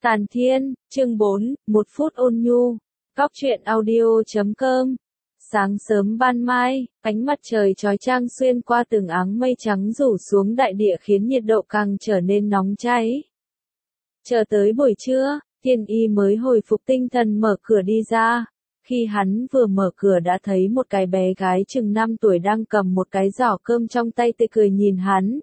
Tàn Thiên, chương 4, 1 phút ôn nhu. Góc truyện audio.com. Sáng sớm ban mai, ánh mặt trời chói chang xuyên qua từng áng mây trắng rủ xuống đại địa khiến nhiệt độ càng trở nên nóng cháy. Chờ tới buổi trưa, Thiên Y mới hồi phục tinh thần mở cửa đi ra. Khi hắn vừa mở cửa đã thấy một cái bé gái chừng 5 tuổi đang cầm một cái giỏ cơm trong tay tươi cười nhìn hắn.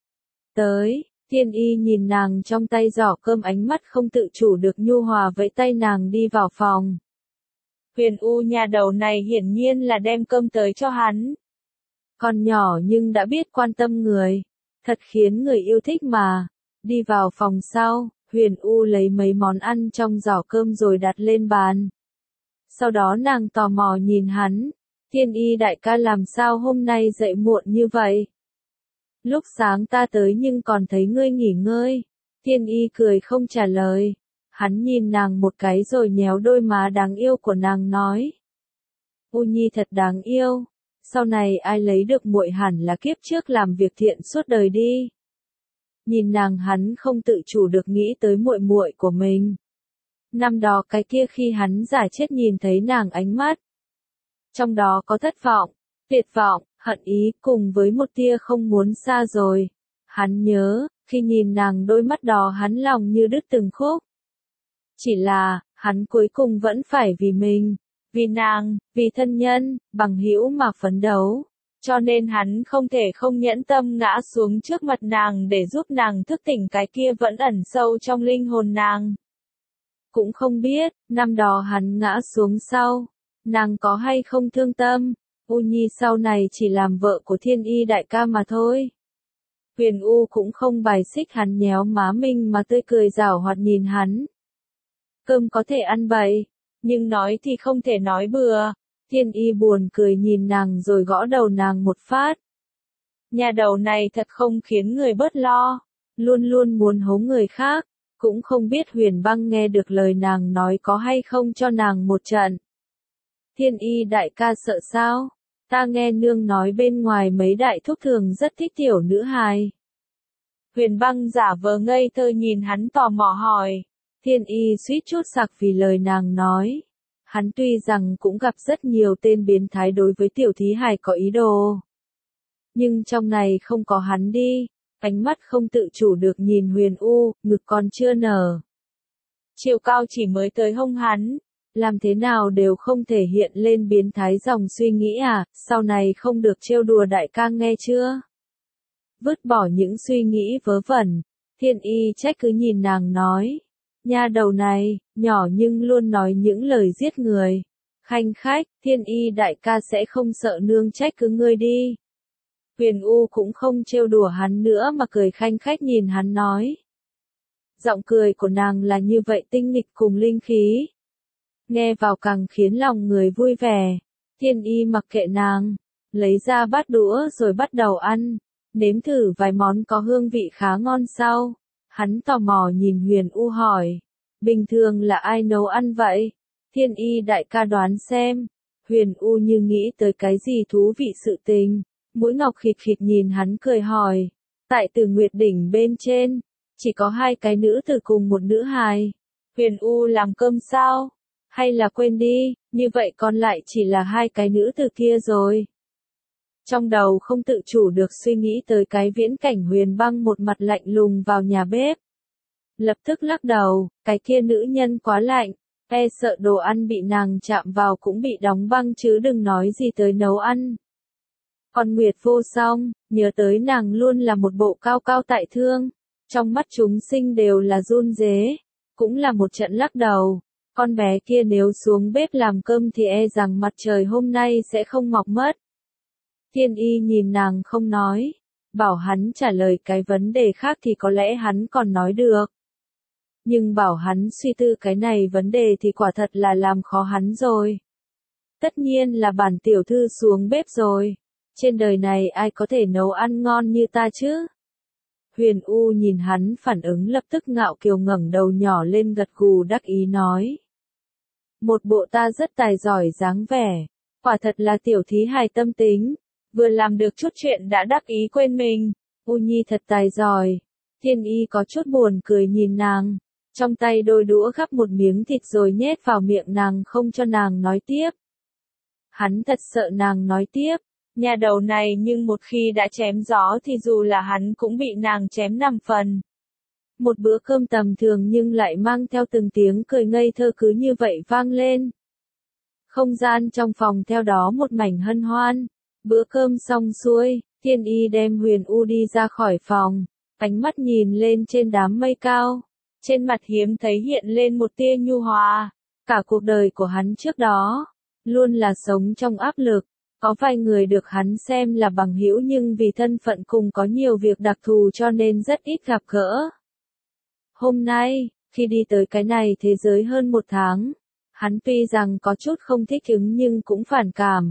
Tới. Thiên Y nhìn nàng trong tay giỏ cơm, ánh mắt không tự chủ được nhu hòa vẫy tay nàng đi vào phòng. Huyền U nhà đầu này hiển nhiên là đem cơm tới cho hắn. Còn nhỏ nhưng đã biết quan tâm người, thật khiến người yêu thích mà. Đi vào phòng sau, Huyền U lấy mấy món ăn trong giỏ cơm rồi đặt lên bàn. Sau đó nàng tò mò nhìn hắn, Thiên Y đại ca làm sao hôm nay dậy muộn như vậy? Lúc sáng ta tới nhưng còn thấy ngươi nghỉ ngơi. Thiên Y cười không trả lời. Hắn nhìn nàng một cái rồi nhéo đôi má đáng yêu của nàng nói. U Nhi thật đáng yêu. Sau này ai lấy được muội hẳn là kiếp trước làm việc thiện suốt đời đi. Nhìn nàng hắn không tự chủ được nghĩ tới muội muội của mình. Năm đó cái kia khi hắn giả chết nhìn thấy nàng ánh mắt. Trong đó có thất vọng, tuyệt vọng, hận ý cùng với một tia không muốn xa rồi. Hắn nhớ, khi nhìn nàng đôi mắt đó hắn lòng như đứt từng khúc. Chỉ là, hắn cuối cùng vẫn phải vì mình, vì nàng, vì thân nhân, bằng hữu mà phấn đấu. Cho nên hắn không thể không nhẫn tâm ngã xuống trước mặt nàng để giúp nàng thức tỉnh cái kia vẫn ẩn sâu trong linh hồn nàng. Cũng không biết, năm đó hắn ngã xuống sau, nàng có hay không thương tâm. U Nhi sau này chỉ làm vợ của Thiên Y đại ca mà thôi. Huyền U cũng không bài xích hắn nhéo má mình mà tươi cười giảo hoạt nhìn hắn. Cơm có thể ăn bậy, nhưng nói thì không thể nói bừa. Thiên Y buồn cười nhìn nàng rồi gõ đầu nàng một phát. Nhà đầu này thật không khiến người bớt lo, luôn luôn muốn hố người khác, cũng không biết Huyền Băng nghe được lời nàng nói có hay không cho nàng một trận. Thiên Y đại ca sợ sao? Ta nghe nương nói bên ngoài mấy đại thúc thường rất thích tiểu nữ hài. Huyền Băng giả vờ ngây thơ nhìn hắn tò mò hỏi. Thiên Y suýt chút sặc vì lời nàng nói. Hắn tuy rằng cũng gặp rất nhiều tên biến thái đối với tiểu thí hài có ý đồ. Nhưng trong này không có hắn đi. Ánh mắt không tự chủ được nhìn Huyền U, ngực còn chưa nở. Chiều cao chỉ mới tới hông hắn. Làm thế nào đều không thể hiện lên biến thái dòng suy nghĩ à, sau này không được trêu đùa đại ca nghe chưa? Vứt bỏ những suy nghĩ vớ vẩn, Thiên Y trách cứ nhìn nàng nói. Nha đầu này, nhỏ nhưng luôn nói những lời giết người. Khanh khách, Thiên Y đại ca sẽ không sợ nương trách cứ ngươi đi. Huyền U cũng không trêu đùa hắn nữa mà cười khanh khách nhìn hắn nói. Giọng cười của nàng là như vậy tinh nghịch cùng linh khí. Nghe vào càng khiến lòng người vui vẻ. Thiên Y mặc kệ nàng, lấy ra bát đũa rồi bắt đầu ăn, nếm thử vài món có hương vị khá ngon sau. Hắn tò mò nhìn Huyền U hỏi, bình thường là ai nấu ăn vậy? Thiên Y đại ca đoán xem. Huyền U như nghĩ tới cái gì thú vị sự tình, mũi ngọc khịt khịt nhìn hắn cười hỏi, tại Tử Nguyệt đỉnh bên trên, chỉ có 2 cái nữ tử cùng một nữ hài. Huyền U làm cơm sao? Hay là quên đi, như vậy còn lại chỉ là 2 cái nữ tử kia rồi. Trong đầu không tự chủ được suy nghĩ tới cái viễn cảnh Huyền Băng một mặt lạnh lùng vào nhà bếp. Lập tức lắc đầu, cái kia nữ nhân quá lạnh, e sợ đồ ăn bị nàng chạm vào cũng bị đóng băng chứ đừng nói gì tới nấu ăn. Còn Nguyệt Vô Song, nhớ tới nàng luôn là một bộ cao cao tại thượng, trong mắt chúng sinh đều là run rế, cũng là một trận lắc đầu. Con bé kia nếu xuống bếp làm cơm thì e rằng mặt trời hôm nay sẽ không mọc mất. Thiên Y nhìn nàng không nói, bảo hắn trả lời cái vấn đề khác thì có lẽ hắn còn nói được. Nhưng bảo hắn suy tư cái này vấn đề thì quả thật là làm khó hắn rồi. Tất nhiên là bản tiểu thư xuống bếp rồi. Trên đời này ai có thể nấu ăn ngon như ta chứ? Huyền U nhìn hắn phản ứng lập tức ngạo kiều ngẩng đầu nhỏ lên gật gù đắc ý nói. Một bộ ta rất tài giỏi dáng vẻ, quả thật là tiểu thí hài tâm tính, vừa làm được chút chuyện đã đắc ý quên mình. U Nhi thật tài giỏi. Thiên Y có chút buồn cười nhìn nàng, Trong tay đôi đũa gắp một miếng thịt rồi nhét vào miệng nàng không cho nàng nói tiếp. Hắn thật sợ nàng nói tiếp. Nhà đầu này nhưng một khi đã chém gió thì dù là hắn cũng bị nàng chém 5 phần. Một bữa cơm tầm thường nhưng lại mang theo từng tiếng cười ngây thơ cứ như vậy vang lên. Không gian trong phòng theo đó một mảnh hân hoan. Bữa cơm xong xuôi, Thiên Y đem Huyền U đi ra khỏi phòng, ánh mắt nhìn lên trên đám mây cao. Trên mặt hiếm thấy hiện lên một tia nhu hòa. Cả cuộc đời của hắn trước đó, luôn là sống trong áp lực. Có vài người được hắn xem là bằng hữu nhưng vì thân phận cùng có nhiều việc đặc thù cho nên rất ít gặp gỡ. Hôm nay, khi đi tới cái này thế giới hơn 1 tháng, hắn tuy rằng có chút không thích ứng nhưng cũng phản cảm.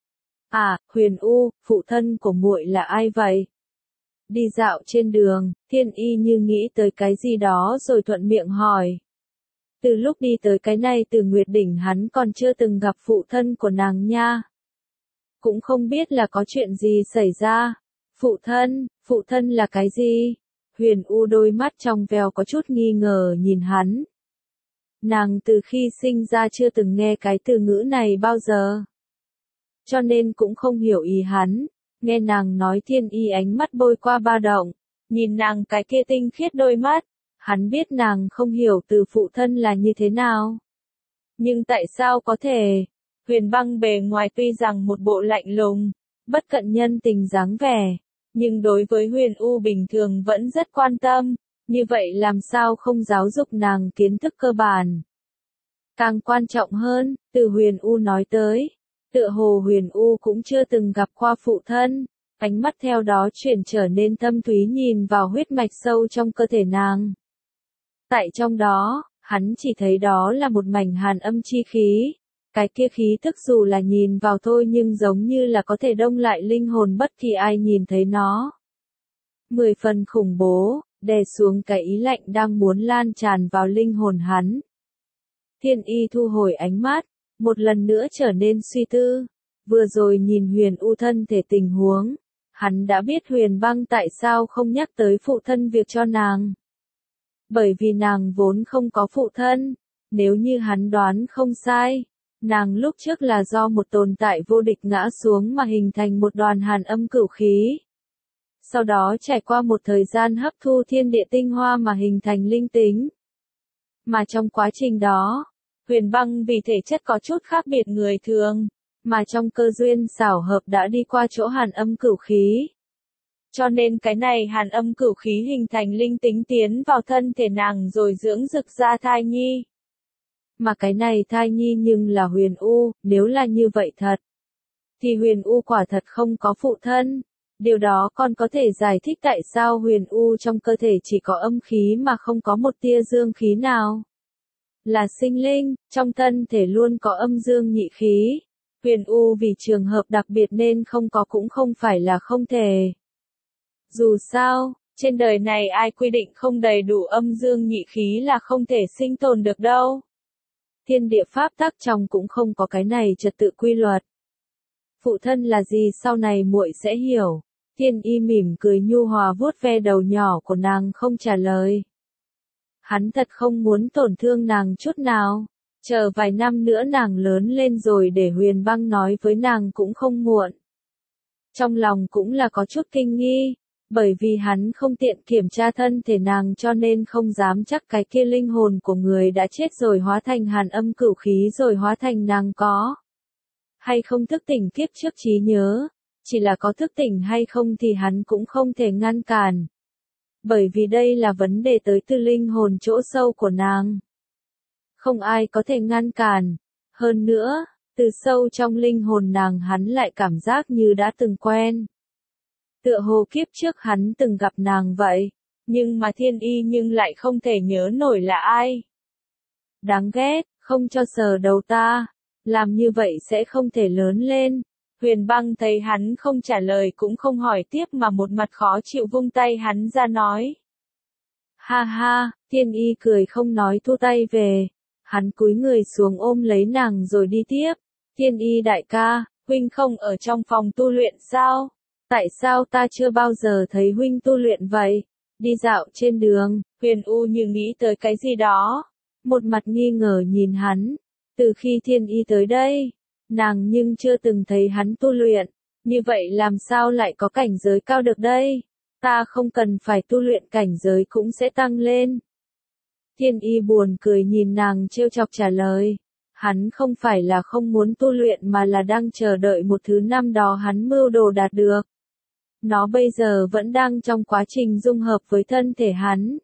À, Huyền U, phụ thân của muội là ai vậy? Đi dạo trên đường, Thiên Y như nghĩ tới cái gì đó rồi thuận miệng hỏi. Từ lúc đi tới cái này từ Nguyệt Đỉnh hắn còn chưa từng gặp phụ thân của nàng nha. Cũng không biết là có chuyện gì xảy ra. Phụ thân là cái gì? Huyền U đôi mắt trong veo có chút nghi ngờ nhìn hắn. Nàng từ khi sinh ra chưa từng nghe cái từ ngữ này bao giờ. Cho nên cũng không hiểu ý hắn. Nghe nàng nói Thiên Y ánh mắt bôi qua ba động. Nhìn nàng cái kia tinh khiết đôi mắt. Hắn biết nàng không hiểu từ phụ thân là như thế nào. Nhưng tại sao có thể? Huyền Băng bề ngoài tuy rằng một bộ lạnh lùng, bất cận nhân tình dáng vẻ, nhưng đối với Huyền U bình thường vẫn rất quan tâm. Như vậy làm sao không giáo dục nàng kiến thức cơ bản? Càng quan trọng hơn, từ Huyền U nói tới, tựa hồ Huyền U cũng chưa từng gặp qua phụ thân, ánh mắt theo đó chuyển trở nên thâm thúy nhìn vào huyết mạch sâu trong cơ thể nàng. Tại trong đó, hắn chỉ thấy đó là một mảnh hàn âm chi khí. Cái kia khí thức dù là nhìn vào thôi nhưng giống như là có thể đông lại linh hồn bất kỳ ai nhìn thấy nó. 10 phần khủng bố, đè xuống cái ý lạnh đang muốn lan tràn vào linh hồn hắn. Thiên Y thu hồi ánh mắt, một lần nữa trở nên suy tư. Vừa rồi nhìn Huyền U thân thể tình huống, hắn đã biết Huyền Băng tại sao không nhắc tới phụ thân việc cho nàng. Bởi vì nàng vốn không có phụ thân, nếu như hắn đoán không sai. Nàng lúc trước là do một tồn tại vô địch ngã xuống mà hình thành một đoàn hàn âm cửu khí. Sau đó trải qua một thời gian hấp thu thiên địa tinh hoa mà hình thành linh tính. Mà trong quá trình đó, Huyền Băng vì thể chất có chút khác biệt người thường, mà trong cơ duyên xảo hợp đã đi qua chỗ hàn âm cửu khí. Cho nên cái này hàn âm cửu khí hình thành linh tính tiến vào thân thể nàng rồi dưỡng rực ra thai nhi. Mà cái này thai nhi nhưng là Huyền U, nếu là như vậy thật, thì Huyền U quả thật không có phụ thân. Điều đó còn có thể giải thích tại sao Huyền U trong cơ thể chỉ có âm khí mà không có một tia dương khí nào. Là sinh linh, trong thân thể luôn có âm dương nhị khí. Huyền U vì trường hợp đặc biệt nên không có cũng không phải là không thể. Dù sao, trên đời này ai quy định không đầy đủ âm dương nhị khí là không thể sinh tồn được đâu. Thiên địa pháp tắc trong cũng không có cái này trật tự quy luật. Phụ thân là gì sau này muội sẽ hiểu. Thiên Y mỉm cười nhu hòa vuốt ve đầu nhỏ của nàng không trả lời. Hắn thật không muốn tổn thương nàng chút nào. Chờ vài năm nữa nàng lớn lên rồi để Huyền Băng nói với nàng cũng không muộn. Trong lòng cũng là có chút kinh nghi. Bởi vì hắn không tiện kiểm tra thân thể nàng cho nên không dám chắc cái kia linh hồn của người đã chết rồi hóa thành hàn âm cửu khí rồi hóa thành nàng có. Hay không thức tỉnh kiếp trước trí nhớ. Chỉ là có thức tỉnh hay không thì hắn cũng không thể ngăn cản. Bởi vì đây là vấn đề tới từ linh hồn chỗ sâu của nàng. Không ai có thể ngăn cản. Hơn nữa, từ sâu trong linh hồn nàng hắn lại cảm giác như đã từng quen. Tựa hồ kiếp trước hắn từng gặp nàng vậy, nhưng mà Thiên Y nhưng lại không thể nhớ nổi là ai. Đáng ghét, không cho sờ đầu ta, làm như vậy sẽ không thể lớn lên. Huyền Băng thấy hắn không trả lời cũng không hỏi tiếp mà một mặt khó chịu vung tay hắn ra nói. Ha ha, Thiên Y cười không nói thu tay về. Hắn cúi người xuống ôm lấy nàng rồi đi tiếp. Thiên Y đại ca, huynh không ở trong phòng tu luyện sao? Tại sao ta chưa bao giờ thấy huynh tu luyện vậy? đi dạo trên đường. Huyền U như nghĩ tới cái gì đó. Một mặt nghi ngờ nhìn hắn. Từ khi Thiên Y tới đây, nàng nhưng chưa từng thấy hắn tu luyện. Như vậy làm sao lại có cảnh giới cao được đây? Ta không cần phải tu luyện cảnh giới cũng sẽ tăng lên. Thiên Y buồn cười nhìn nàng trêu chọc trả lời. Hắn không phải là không muốn tu luyện mà là đang chờ đợi một thứ năm đó hắn mưu đồ đạt được. Nó bây giờ vẫn đang trong quá trình dung hợp với thân thể hắn.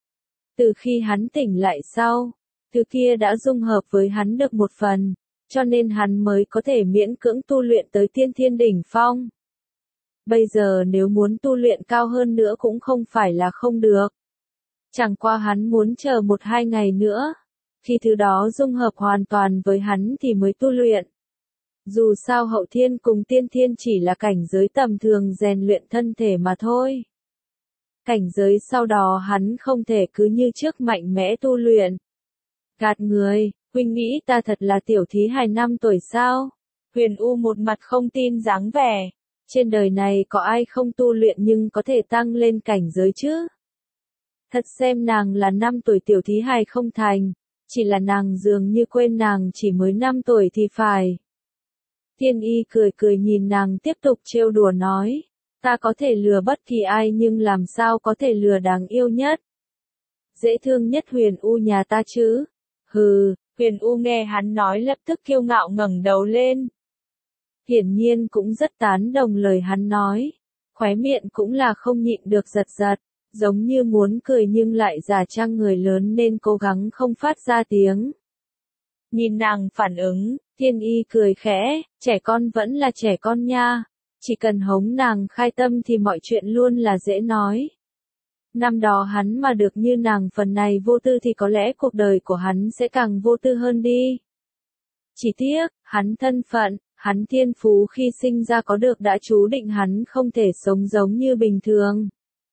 Từ khi hắn tỉnh lại sau, thứ kia đã dung hợp với hắn được một phần, cho nên hắn mới có thể miễn cưỡng tu luyện tới tiên thiên đỉnh phong. Bây giờ nếu muốn tu luyện cao hơn nữa cũng không phải là không được. Chẳng qua hắn muốn chờ 1-2 ngày nữa, khi thứ đó dung hợp hoàn toàn với hắn thì mới tu luyện. Dù sao hậu thiên cùng tiên thiên chỉ là cảnh giới tầm thường rèn luyện thân thể mà thôi. Cảnh giới sau đó hắn không thể cứ như trước mạnh mẽ tu luyện. Gạt người, huynh nghĩ ta thật là tiểu thí hài 5 tuổi sao? Huyền U một mặt không tin dáng vẻ. Trên đời này có ai không tu luyện nhưng có thể tăng lên cảnh giới chứ? Thật xem nàng là 5 tuổi tiểu thí hài không thành, chỉ là nàng dường như quên nàng chỉ mới 5 tuổi thì phải. Thiên Y cười cười nhìn nàng tiếp tục trêu đùa nói, ta có thể lừa bất kỳ ai nhưng làm sao có thể lừa đáng yêu nhất, dễ thương nhất Huyền U nhà ta chứ? Hừ. Huyền U nghe hắn nói lập tức kiêu ngạo ngẩng đầu lên. Hiển nhiên cũng rất tán đồng lời hắn nói, khóe miệng cũng là không nhịn được giật giật, giống như muốn cười nhưng lại giả trang người lớn nên cố gắng không phát ra tiếng. Nhìn nàng phản ứng, Thiên Y cười khẽ, trẻ con vẫn là trẻ con nha, chỉ cần hống nàng khai tâm thì mọi chuyện luôn là dễ nói. Năm đó hắn mà được như nàng phần này vô tư thì có lẽ cuộc đời của hắn sẽ càng vô tư hơn đi. Chỉ tiếc, hắn thân phận, hắn thiên phú khi sinh ra có được đã chú định hắn không thể sống giống như bình thường.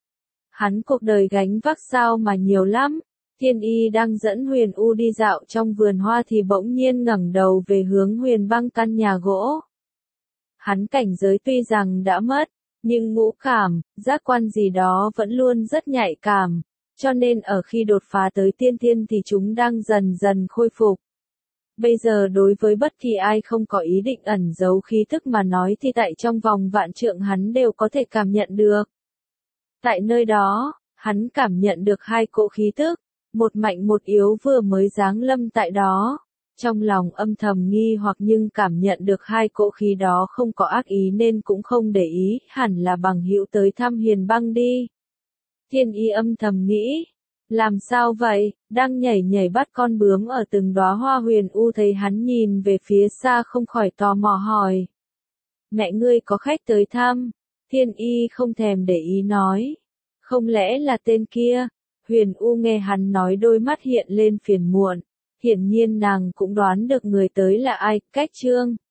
Hắn cuộc đời gánh vác sao mà nhiều lắm. Thiên Y đang dẫn Huyền U đi dạo trong vườn hoa thì bỗng nhiên ngẩng đầu về hướng Huyền Băng căn nhà gỗ. Hắn cảnh giới tuy rằng đã mất, nhưng ngũ cảm, giác quan gì đó vẫn luôn rất nhạy cảm, cho nên ở khi đột phá tới tiên thiên thì chúng đang dần dần khôi phục. Bây giờ đối với bất kỳ ai không có ý định ẩn giấu khí tức mà nói thì tại trong vòng vạn trượng hắn đều có thể cảm nhận được. Tại nơi đó, hắn cảm nhận được 2 cỗ khí tức, một mạnh một yếu vừa mới giáng lâm tại đó. Trong lòng âm thầm nghi hoặc nhưng cảm nhận được 2 cỗ khí đó không có ác ý nên cũng không để ý, hẳn là bằng hữu tới thăm Huyền Băng đi. Thiên Y âm thầm nghĩ, làm sao vậy, đang nhảy nhảy bắt con bướm ở từng đóa hoa. Huyền U thấy hắn nhìn về phía xa không khỏi tò mò hỏi. Mẹ ngươi có khách tới thăm? Thiên Y không thèm để ý nói. Không lẽ là tên kia? Huyền U nghe hắn nói đôi mắt hiện lên phiền muộn. Hiển nhiên nàng cũng đoán được người tới là ai. Cách chương